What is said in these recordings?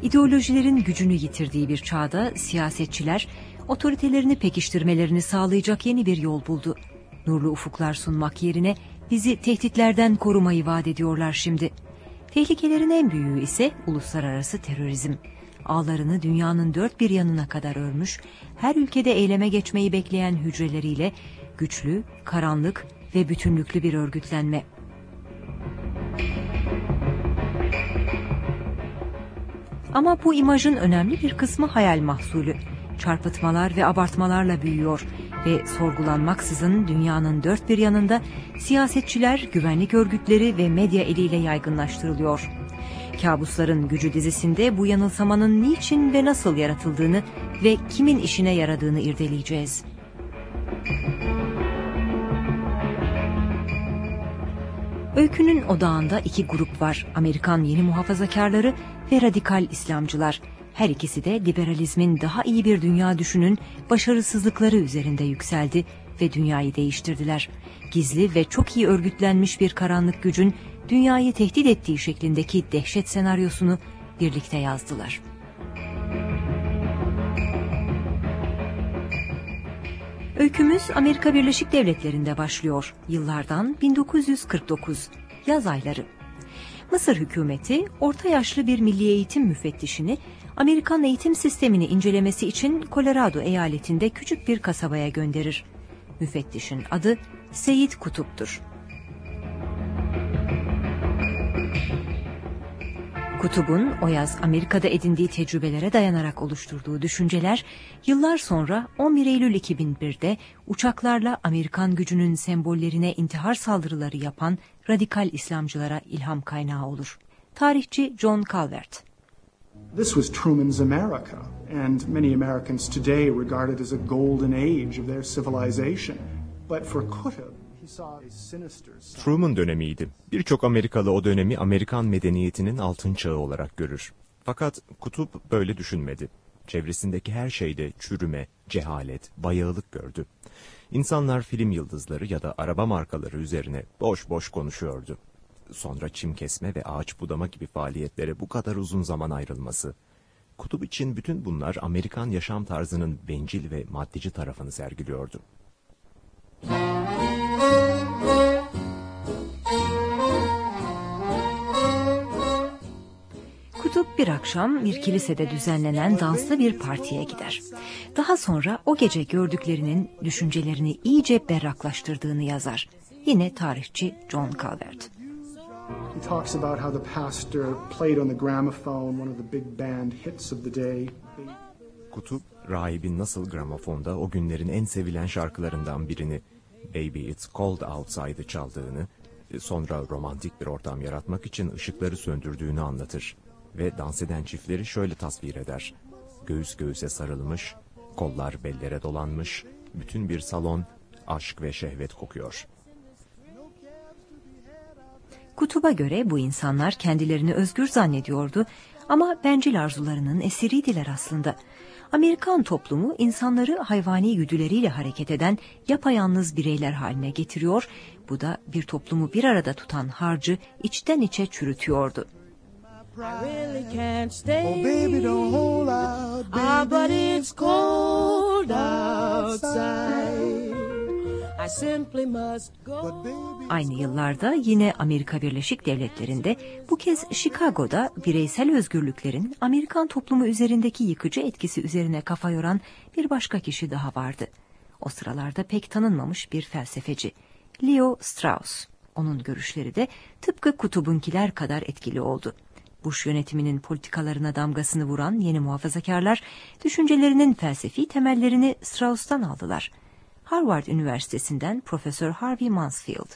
İdeolojilerin gücünü yitirdiği bir çağda siyasetçiler otoritelerini pekiştirmelerini sağlayacak yeni bir yol buldu. Nurlu ufuklar sunmak yerine bizi tehditlerden korumayı vaat ediyorlar şimdi. Tehlikelerin en büyüğü ise uluslararası terörizm. Ağlarını dünyanın dört bir yanına kadar örmüş, her ülkede eyleme geçmeyi bekleyen hücreleriyle güçlü, karanlık ve bütünlüklü bir örgütlenme. Ama bu imajın önemli bir kısmı hayal mahsulü. Çarpıtmalar ve abartmalarla büyüyor ve sorgulanmaksızın dünyanın dört bir yanında siyasetçiler, güvenlik örgütleri ve medya eliyle yaygınlaştırılıyor. Kabusların Gücü dizisinde bu yanılsamanın niçin ve nasıl yaratıldığını ve kimin işine yaradığını irdeleyeceğiz. Öykünün odağında iki grup var: Amerikan yeni muhafazakarları ve radikal İslamcılar. Her ikisi de liberalizmin daha iyi bir dünya düşünün başarısızlıkları üzerinde yükseldi ve dünyayı değiştirdiler. Gizli ve çok iyi örgütlenmiş bir karanlık gücün dünyayı tehdit ettiği şeklindeki dehşet senaryosunu birlikte yazdılar. Öykümüz Amerika Birleşik Devletleri'nde başlıyor. Yıllardan 1949, yaz ayları. Mısır hükümeti orta yaşlı bir milli eğitim müfettişini Amerikan eğitim sistemini incelemesi için Colorado eyaletinde küçük bir kasabaya gönderir. Müfettişin adı Seyit Kutup'tur. Kutup'un o yaz Amerika'da edindiği tecrübelere dayanarak oluşturduğu düşünceler, yıllar sonra 11 Eylül 2001'de uçaklarla Amerikan gücünün sembollerine intihar saldırıları yapan radikal İslamcılara ilham kaynağı olur. Tarihçi John Calvert. This was Truman's America, and many Americans today regard it as a golden age of their civilization. But for Qutb, Truman dönemiydi. Birçok Amerikalı o dönemi Amerikan medeniyetinin altın çağı olarak görür. Fakat Kutup böyle düşünmedi. Çevresindeki her şeyde çürüme, cehalet, bayağılık gördü. İnsanlar film yıldızları ya da araba markaları üzerine boş boş konuşuyordu. Sonra çim kesme ve ağaç budama gibi faaliyetlere bu kadar uzun zaman ayrılması. Kutup için bütün bunlar Amerikan yaşam tarzının bencil ve maddeci tarafını sergiliyordu. Kutup bir akşam bir kilisede düzenlenen danslı bir partiye gider. Daha sonra o gece gördüklerinin düşüncelerini iyice berraklaştırdığını yazar. Yine tarihçi John Calvert. He talks about how the pastor played on the gramophone one of the big band hits of the day. Kutup, rahibin nasıl gramofonda o günlerin en sevilen şarkılarından birini, Baby It's Cold Outside'ı çaldığını, sonra romantik bir ortam yaratmak için ışıkları söndürdüğünü anlatır. Ve dans eden çiftleri şöyle tasvir eder: göğüs göğüse sarılmış, kollar bellere dolanmış, bütün bir salon aşk ve şehvet kokuyor. Kutup'a göre bu insanlar kendilerini özgür zannediyordu ama bencil arzularının esiriydiler aslında. Amerikan toplumu insanları hayvani güdüleriyle hareket eden yapayalnız bireyler haline getiriyor, bu da bir toplumu bir arada tutan harcı içten içe çürütüyordu. I really can't stay. Oh baby, don't hold out, baby. But it's cold outside. I simply must go. Aynı yıllarda yine Amerika Birleşik Devletleri'nde, bu kez Chicago'da bireysel özgürlüklerin Amerikan toplumu üzerindeki yıkıcı etkisi üzerine kafa yoran bir başka kişi daha vardı. O sıralarda pek tanınmamış bir felsefeci, Leo Strauss. Onun görüşleri de tıpkı Kutup'unkiler kadar etkili oldu. Bush yönetiminin politikalarına damgasını vuran yeni muhafazakarlar, düşüncelerinin felsefi temellerini Strauss'tan aldılar. Harvard Üniversitesi'nden Profesör Harvey Mansfield.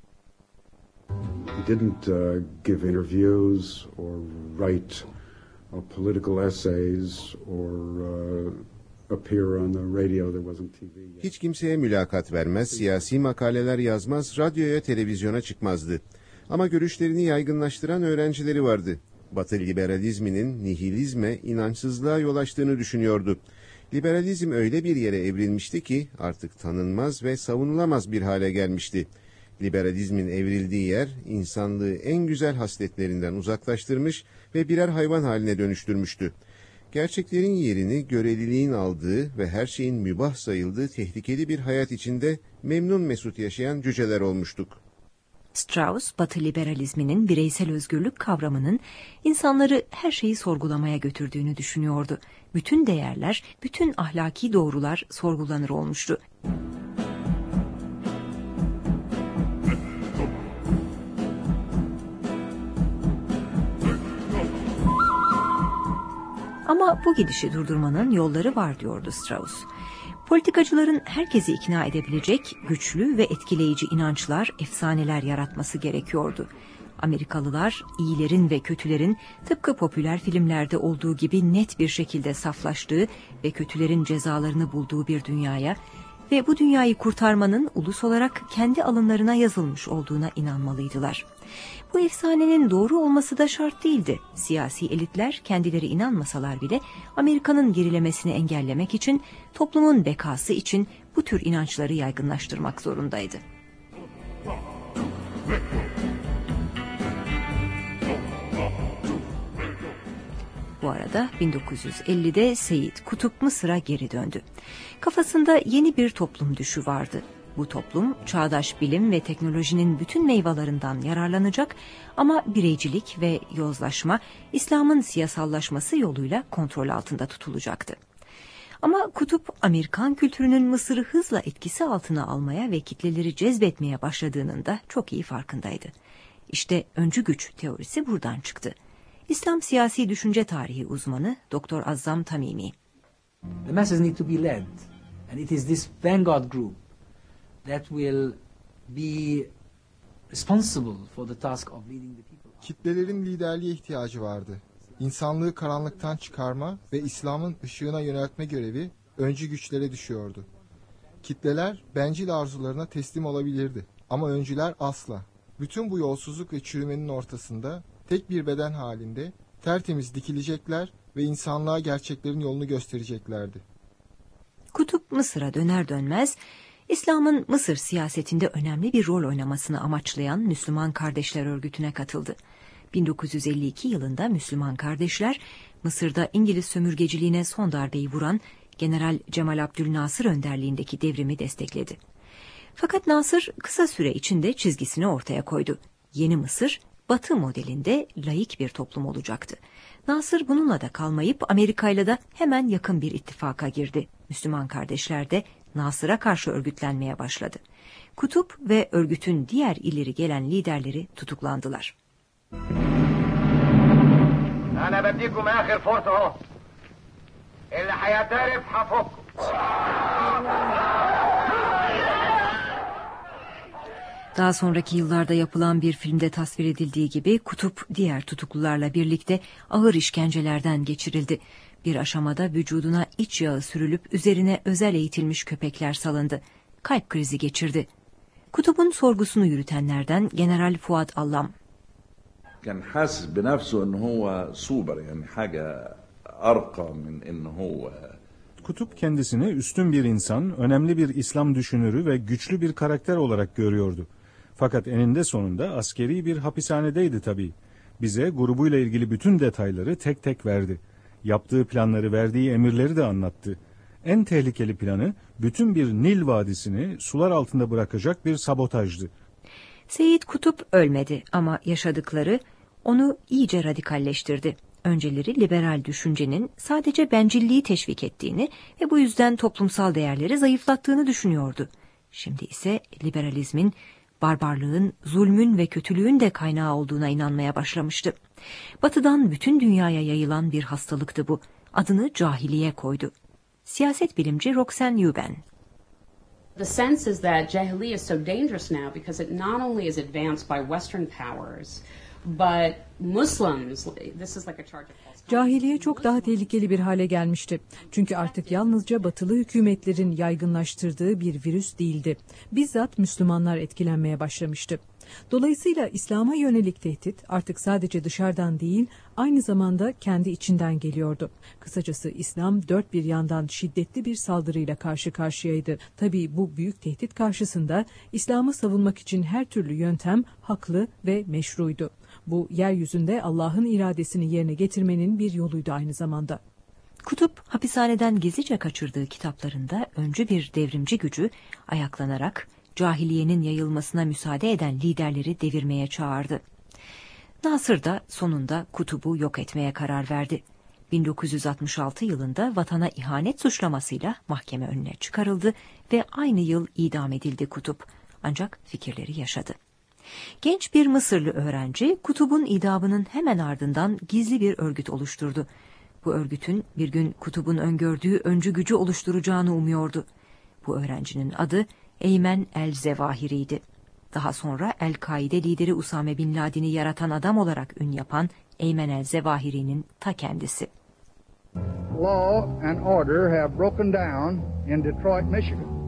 He didn't give interviews or write political essays or appear on the radio. There wasn't TV. Hiç kimseye mülakat vermez, siyasi makaleler yazmaz, radyoya, televizyona çıkmazdı. Ama görüşlerini yaygınlaştıran öğrencileri vardı. Batı liberalizminin nihilizme, inançsızlığa yol açtığını düşünüyordu. Liberalizm öyle bir yere evrilmişti ki artık tanınmaz ve savunulamaz bir hale gelmişti. Liberalizmin evrildiği yer insanlığı en güzel hasletlerinden uzaklaştırmış ve birer hayvan haline dönüştürmüştü. Gerçeklerin yerini göreliliğin aldığı ve her şeyin mübah sayıldığı tehlikeli bir hayat içinde memnun mesut yaşayan cüceler olmuştuk. Strauss, Batı liberalizminin bireysel özgürlük kavramının insanları her şeyi sorgulamaya götürdüğünü düşünüyordu. Bütün değerler, bütün ahlaki doğrular sorgulanır olmuştu. Ama bu gidişi durdurmanın yolları var diyordu Strauss. Politikacıların herkesi ikna edebilecek güçlü ve etkileyici inançlar, efsaneler yaratması gerekiyordu. Amerikalılar iyilerin ve kötülerin tıpkı popüler filmlerde olduğu gibi net bir şekilde saflaştığı ve kötülerin cezalarını bulduğu bir dünyaya ve bu dünyayı kurtarmanın ulus olarak kendi alınlarına yazılmış olduğuna inanmalıydılar. Bu efsanenin doğru olması da şart değildi. Siyasi elitler kendileri inanmasalar bile Amerika'nın gerilemesini engellemek için, toplumun bekası için bu tür inançları yaygınlaştırmak zorundaydı. Bu arada 1950'de Seyit Kutup Mısır'a geri döndü. Kafasında yeni bir toplum düşü vardı. Bu toplum çağdaş bilim ve teknolojinin bütün meyvelerinden yararlanacak ama bireycilik ve yozlaşma, İslam'ın siyasallaşması yoluyla kontrol altında tutulacaktı. Ama Kutup, Amerikan kültürünün Mısır'ı hızla etkisi altına almaya ve kitleleri cezbetmeye başladığının da çok iyi farkındaydı. İşte öncü güç teorisi buradan çıktı. İslam siyasi düşünce tarihi uzmanı Dr. Azzam Tamimi. The masses need to be led, and it is this vanguard group that will be responsible for the task of leading the people. Kitlelerin liderliğe ihtiyacı vardı. İnsanlığı karanlıktan çıkarma ve İslam'ın ışığına yöneltme görevi öncü güçlere düşüyordu. Kitleler bencil arzularına teslim olabilirdi ama öncüler asla. Bütün bu yolsuzluk ve çürümenin ortasında tek bir beden halinde tertemiz dikilecekler ve insanlığa gerçeklerin yolunu göstereceklerdi. Kutup Mısır'a döner dönmez İslam'ın Mısır siyasetinde önemli bir rol oynamasını amaçlayan Müslüman Kardeşler Örgütü'ne katıldı. 1952 yılında Müslüman Kardeşler, Mısır'da İngiliz sömürgeciliğine son darbeyi vuran General Cemal Abdülnasır önderliğindeki devrimi destekledi. Fakat Nasır kısa süre içinde çizgisini ortaya koydu. Yeni Mısır, Batı modelinde laik bir toplum olacaktı. Nasır bununla da kalmayıp Amerika'yla da hemen yakın bir ittifaka girdi. Müslüman Kardeşler de Nasır'a karşı örgütlenmeye başladı. Kutup ve örgütün diğer ileri gelen liderleri tutuklandılar. أنا بديكم آخر فرصة أهو. اللي هيعترف هفك. Daha sonraki yıllarda yapılan bir filmde tasvir edildiği gibi Kutup diğer tutuklularla birlikte ağır işkencelerden geçirildi. Bir aşamada vücuduna iç yağı sürülüp üzerine özel eğitilmiş köpekler salındı. Kalp krizi geçirdi. Kutup'un sorgusunu yürütenlerden General Fuat Allam. كان حاسس بنفسه إنه هو سوبر يعني حاجة أرقى من إنه هو. Kutup kendisini üstün bir insan, önemli bir İslam düşünürü ve güçlü bir karakter olarak görüyordu. Fakat eninde sonunda askeri bir hapishanedeydi tabii. Bize grubuyla ilgili bütün detayları tek tek verdi. Yaptığı planları, verdiği emirleri de anlattı. En tehlikeli planı bütün bir Nil Vadisi'ni sular altında bırakacak bir sabotajdı. Seyit Kutup ölmedi ama yaşadıkları onu iyice radikalleştirdi. Önceleri liberal düşüncenin sadece bencilliği teşvik ettiğini ve bu yüzden toplumsal değerleri zayıflattığını düşünüyordu. Şimdi ise liberalizmin barbarlığın, zulmün ve kötülüğün de kaynağı olduğuna inanmaya başlamıştı. Batıdan bütün dünyaya yayılan bir hastalıktı bu. Adını cahiliye koydu. Siyaset bilimci Roxanne Euban. The sense is that Jahiliyyah is so dangerous now because it not only is advanced by Western powers, but Muslims, this is like a charge of false. Cahiliye çok daha tehlikeli bir hale gelmişti. Çünkü artık yalnızca batılı hükümetlerin yaygınlaştırdığı bir virüs değildi. Bizzat Müslümanlar etkilenmeye başlamıştı. Dolayısıyla İslam'a yönelik tehdit artık sadece dışarıdan değil, aynı zamanda kendi içinden geliyordu. Kısacası İslam dört bir yandan şiddetli bir saldırıyla karşı karşıyaydı. Tabii bu büyük tehdit karşısında İslam'ı savunmak için her türlü yöntem haklı ve meşruydu. Bu yeryüzünde Allah'ın iradesini yerine getirmenin bir yoluydu aynı zamanda. Kutup hapishaneden gizlice kaçırdığı kitaplarında öncü bir devrimci gücü ayaklanarak cahiliyenin yayılmasına müsaade eden liderleri devirmeye çağırdı. Nasır da sonunda Kutup'u yok etmeye karar verdi. 1966 yılında vatana ihanet suçlamasıyla mahkeme önüne çıkarıldı ve aynı yıl idam edildi Kutup. Ancak fikirleri yaşadı. Genç bir Mısırlı öğrenci Kutup'un idamının hemen ardından gizli bir örgüt oluşturdu. Bu örgütün bir gün Kutup'un öngördüğü öncü gücü oluşturacağını umuyordu. Bu öğrencinin adı Eymen el-Zevahiri'ydi. Daha sonra El-Kaide lideri Usame Bin Laden'i yaratan adam olarak ün yapan Eymen el-Zevahiri'nin ta kendisi. Law and order have broken down in Detroit, Michigan.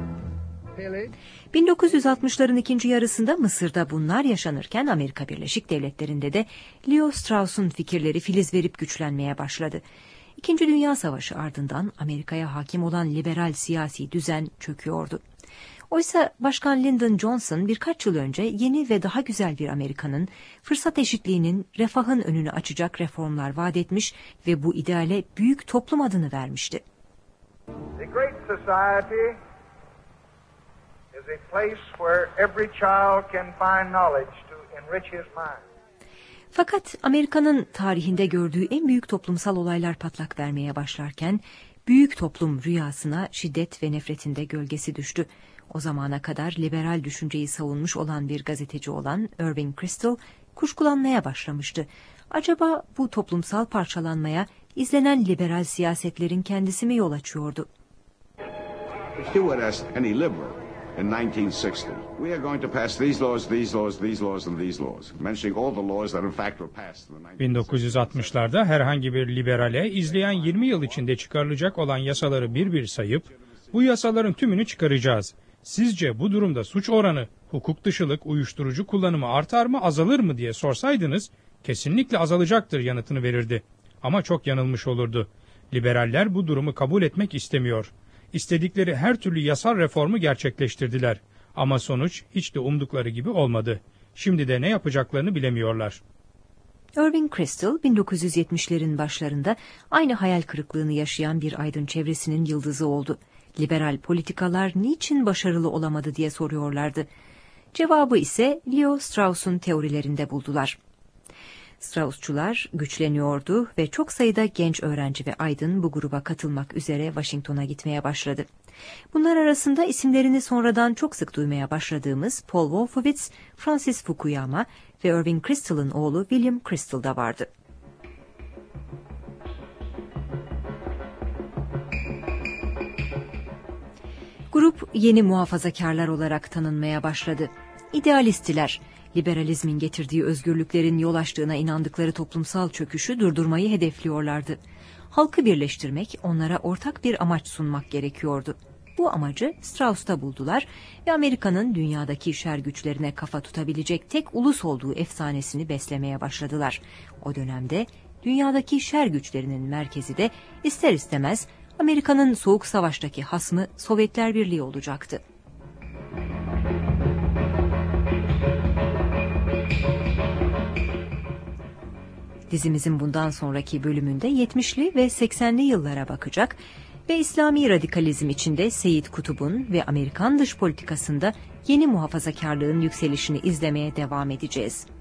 1960'ların ikinci yarısında Mısır'da bunlar yaşanırken Amerika Birleşik Devletleri'nde de Leo Strauss'un fikirleri filiz verip güçlenmeye başladı. İkinci Dünya Savaşı ardından Amerika'ya hakim olan liberal siyasi düzen çöküyordu. Oysa Başkan Lyndon Johnson birkaç yıl önce yeni ve daha güzel bir Amerika'nın, fırsat eşitliğinin, refahın önünü açacak reformlar vaat etmiş ve bu ideale büyük toplum adını vermişti. The Great Society is a place where every child can find knowledge to enrich his mind. Fakat Amerika'nın tarihinde gördüğü en büyük toplumsal olaylar patlak vermeye başlarken, büyük toplum rüyasına şiddet ve nefretinde gölgesi düştü. O zamana kadar liberal düşünceyi savunmuş olan bir gazeteci olan Irving Kristol kuşkulanmaya başlamıştı. Acaba bu toplumsal parçalanmaya izlenen liberal siyasetlerin kendisi mi yol açıyordu? If you would ask any liberal in 1960, we are going to pass these laws, these laws, these laws and these laws, mentioning all the laws that in fact were passed in the 1960'larda herhangi bir liberale izleyen 20 yıl içinde çıkarılacak olan yasaları bir bir sayıp bu yasaların tümünü çıkaracağız. Sizce bu durumda suç oranı, hukuk dışılık, uyuşturucu kullanımı artar mı, azalır mı diye sorsaydınız, kesinlikle azalacaktır yanıtını verirdi. Ama çok yanılmış olurdu. Liberaller bu durumu kabul etmek istemiyor. İstedikleri her türlü yasal reformu gerçekleştirdiler. Ama sonuç hiç de umdukları gibi olmadı. Şimdi de ne yapacaklarını bilemiyorlar. Irving Kristol 1970'lerin başlarında aynı hayal kırıklığını yaşayan bir aydın çevresinin yıldızı oldu. Liberal politikalar niçin başarılı olamadı diye soruyorlardı. Cevabı ise Leo Strauss'un teorilerinde buldular. Straussçular güçleniyordu ve çok sayıda genç öğrenci ve aydın bu gruba katılmak üzere Washington'a gitmeye başladı. Bunlar arasında isimlerini sonradan çok sık duymaya başladığımız Paul Wolfowitz, Francis Fukuyama ve Irving Kristol'un oğlu William Kristol da vardı. Grup yeni muhafazakarlar olarak tanınmaya başladı. İdealisttiler, liberalizmin getirdiği özgürlüklerin yol açtığına inandıkları toplumsal çöküşü durdurmayı hedefliyorlardı. Halkı birleştirmek, onlara ortak bir amaç sunmak gerekiyordu. Bu amacı Strauss'ta buldular ve Amerika'nın dünyadaki şer güçlerine kafa tutabilecek tek ulus olduğu efsanesini beslemeye başladılar. O dönemde dünyadaki şer güçlerinin merkezi de ister istemez Amerika'nın Soğuk Savaş'taki hasmı Sovyetler Birliği olacaktı. Dizimizin bundan sonraki bölümünde 70'li ve 80'li yıllara bakacak ve İslami radikalizm içinde Seyyid Kutub'un ve Amerikan dış politikasında yeni muhafazakarlığın yükselişini izlemeye devam edeceğiz.